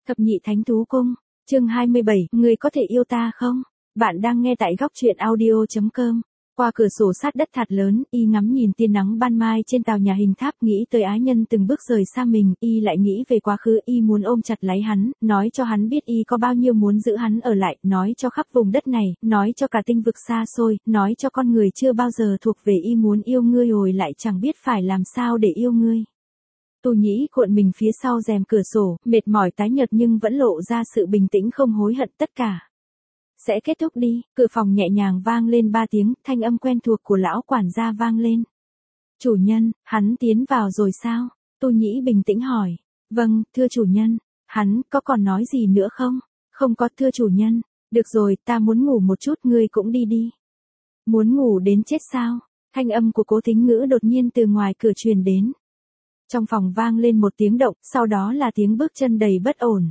Thập nhị thánh thú cung, chương 27, người có thể yêu ta không? Bạn đang nghe tại góc truyện audio.com. Qua cửa sổ sát đất thật lớn, y ngắm nhìn tia nắng ban mai trên tàu nhà hình tháp, nghĩ tới ái nhân từng bước rời xa mình, y lại nghĩ về quá khứ, y muốn ôm chặt lấy hắn, nói cho hắn biết y có bao nhiêu muốn giữ hắn ở lại, nói cho khắp vùng đất này, nói cho cả tinh vực xa xôi, nói cho con người chưa bao giờ thuộc về y muốn yêu ngươi rồi lại chẳng biết phải làm sao để yêu ngươi. Tu Nhĩ cuộn mình phía sau rèm cửa sổ, mệt mỏi tái nhợt nhưng vẫn lộ ra sự bình tĩnh không hối hận tất cả. Sẽ kết thúc đi, cửa phòng nhẹ nhàng vang lên 3 tiếng, thanh âm quen thuộc của lão quản gia vang lên. Chủ nhân, hắn tiến vào rồi sao? Tu Nhĩ bình tĩnh hỏi. Vâng, thưa chủ nhân. Hắn có còn nói gì nữa không? Không có, thưa chủ nhân. Được rồi, ta muốn ngủ một chút, ngươi cũng đi đi. Muốn ngủ đến chết sao? Thanh âm của Cố Thính Ngữ đột nhiên từ ngoài cửa truyền đến. Trong phòng vang lên một tiếng động, sau đó là tiếng bước chân đầy bất ổn.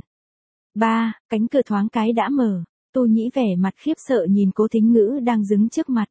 Cánh cửa thoáng cái đã mở. Tu Nhĩ vẻ mặt khiếp sợ nhìn Cố Thính Ngữ đang đứng trước mặt.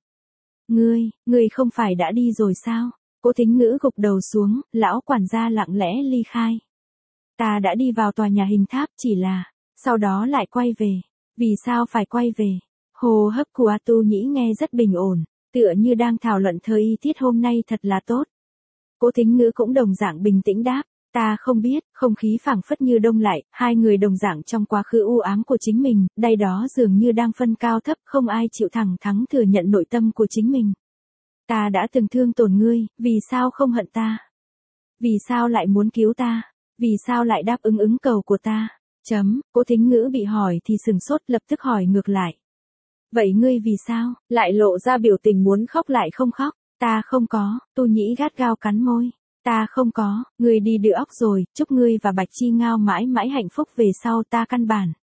Ngươi không phải đã đi rồi sao? Cố Thính Ngữ gục đầu xuống, lão quản gia lặng lẽ ly khai. Ta đã đi vào tòa nhà hình tháp, chỉ là, sau đó lại quay về. Vì sao phải quay về? Hô hấp của Tu Nhĩ nghe rất bình ổn, tựa như đang thảo luận thời y tiết hôm nay thật là tốt. Cố Thính Ngữ cũng đồng dạng bình tĩnh đáp. Ta không biết, không khí phảng phất như đông lại, hai người đồng dạng trong quá khứ u ám của chính mình, đây đó dường như đang phân cao thấp, không ai chịu thẳng thắn thừa nhận nội tâm của chính mình. Ta đã từng thương tổn ngươi, vì sao không hận ta? Vì sao lại muốn cứu ta? Vì sao lại đáp ứng cầu của ta? Cố Thính Ngữ bị hỏi thì sừng sốt, lập tức hỏi ngược lại. Vậy ngươi vì sao, lại lộ ra biểu tình muốn khóc lại không khóc? Ta không có, Tu Nhĩ gắt gao cắn môi. Ta không có, ngươi đi đưa óc rồi, chúc ngươi và Bạch Chi Ngao mãi mãi hạnh phúc về sau, ta căn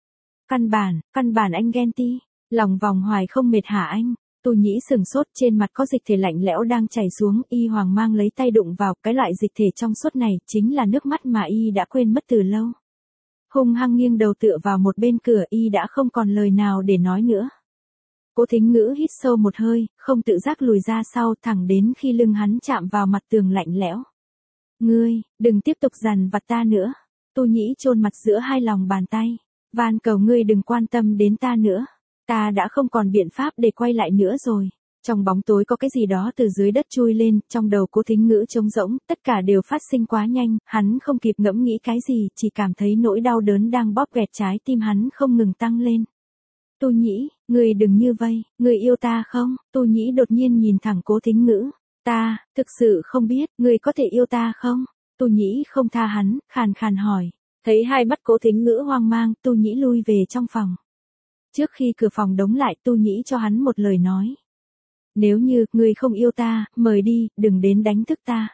bản anh ghen ti, lòng vòng hoài không mệt hả anh? Tu Nhĩ sừng sốt, trên mặt có dịch thể lạnh lẽo đang chảy xuống, y hoang mang lấy tay đụng vào, cái loại dịch thể trong suốt này, chính là nước mắt mà y đã quên mất từ lâu. Hung hăng nghiêng đầu tựa vào một bên cửa, y đã không còn lời nào để nói nữa. Cố Thính Ngữ hít sâu một hơi, không tự giác lùi ra sau, thẳng đến khi lưng hắn chạm vào mặt tường lạnh lẽo. Ngươi, đừng tiếp tục dằn vặt ta nữa. Tu Nhĩ chôn mặt giữa hai lòng bàn tay. Van cầu ngươi đừng quan tâm đến ta nữa. Ta đã không còn biện pháp để quay lại nữa rồi. Trong bóng tối có cái gì đó từ dưới đất chui lên, trong đầu Cố Thính Ngữ trống rỗng, tất cả đều phát sinh quá nhanh, hắn không kịp ngẫm nghĩ cái gì, chỉ cảm thấy nỗi đau đớn đang bóp nghẹt trái tim hắn không ngừng tăng lên. Tu Nhĩ, ngươi đừng như vây, ngươi yêu ta không? Tu Nhĩ đột nhiên nhìn thẳng Cố Thính Ngữ. Ta, thực sự không biết, ngươi có thể yêu ta không? Tu Nhĩ không tha hắn, khàn khàn hỏi. Thấy hai mắt Cố Thính Ngữ hoang mang, Tu Nhĩ lui về trong phòng. Trước khi cửa phòng đóng lại, Tu Nhĩ cho hắn một lời nói. Nếu như, ngươi không yêu ta, mời đi, đừng đến đánh thức ta.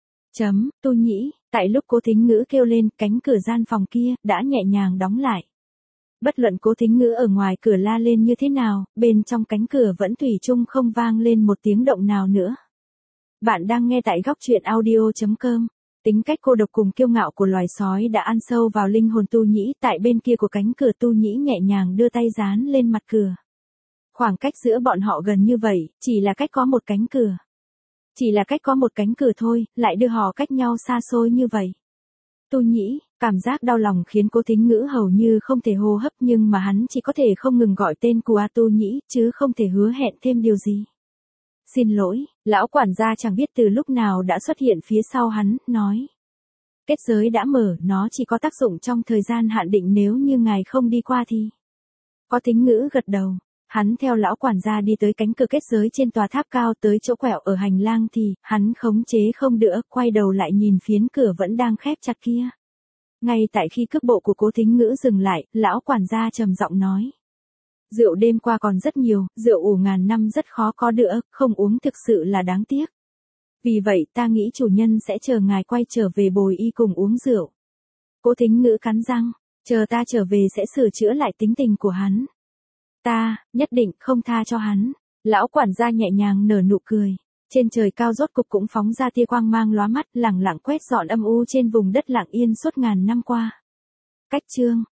Tu Nhĩ, tại lúc Cố Thính Ngữ kêu lên, cánh cửa gian phòng kia, đã nhẹ nhàng đóng lại. Bất luận Cố Thính Ngữ ở ngoài cửa la lên như thế nào, bên trong cánh cửa vẫn thủy chung không vang lên một tiếng động nào nữa. Bạn đang nghe tại góc truyện audio.com. Tính cách cô độc cùng kiêu ngạo của loài sói đã ăn sâu vào linh hồn Tu Nhĩ, tại bên kia của cánh cửa Tu Nhĩ nhẹ nhàng đưa tay dán lên mặt cửa. Khoảng cách giữa bọn họ gần như vậy, chỉ là cách có một cánh cửa. Chỉ là cách có một cánh cửa thôi, lại đưa họ cách nhau xa xôi như vậy. Tu Nhĩ, cảm giác đau lòng khiến Cố Thính Ngữ hầu như không thể hô hấp nhưng mà hắn chỉ có thể không ngừng gọi tên của Tu Nhĩ, chứ không thể hứa hẹn thêm điều gì. Xin lỗi, lão quản gia chẳng biết từ lúc nào đã xuất hiện phía sau hắn, nói. Kết giới đã mở, nó chỉ có tác dụng trong thời gian hạn định nếu như ngài không đi qua thì. Cố Thính Ngữ gật đầu. Hắn theo lão quản gia đi tới cánh cửa kết giới trên tòa tháp cao tới chỗ quẹo ở hành lang thì, hắn khống chế không đỡ, quay đầu lại nhìn phiến cửa vẫn đang khép chặt kia. Ngay tại khi cước bộ của Cố Thính Ngữ dừng lại, lão quản gia trầm giọng nói. Rượu đêm qua còn rất nhiều, rượu ủ ngàn năm rất khó có đỡ, không uống thực sự là đáng tiếc. Vì vậy ta nghĩ chủ nhân sẽ chờ ngài quay trở về bồi y cùng uống rượu. Cố Thính Ngữ cắn răng, chờ ta trở về sẽ sửa chữa lại tính tình của hắn. Ta, nhất định không tha cho hắn. Lão quản gia nhẹ nhàng nở nụ cười. Trên trời cao rốt cục cũng phóng ra tia quang mang lóa mắt, lẳng lặng quét dọn âm u trên vùng đất lặng yên suốt ngàn năm qua. Cách chương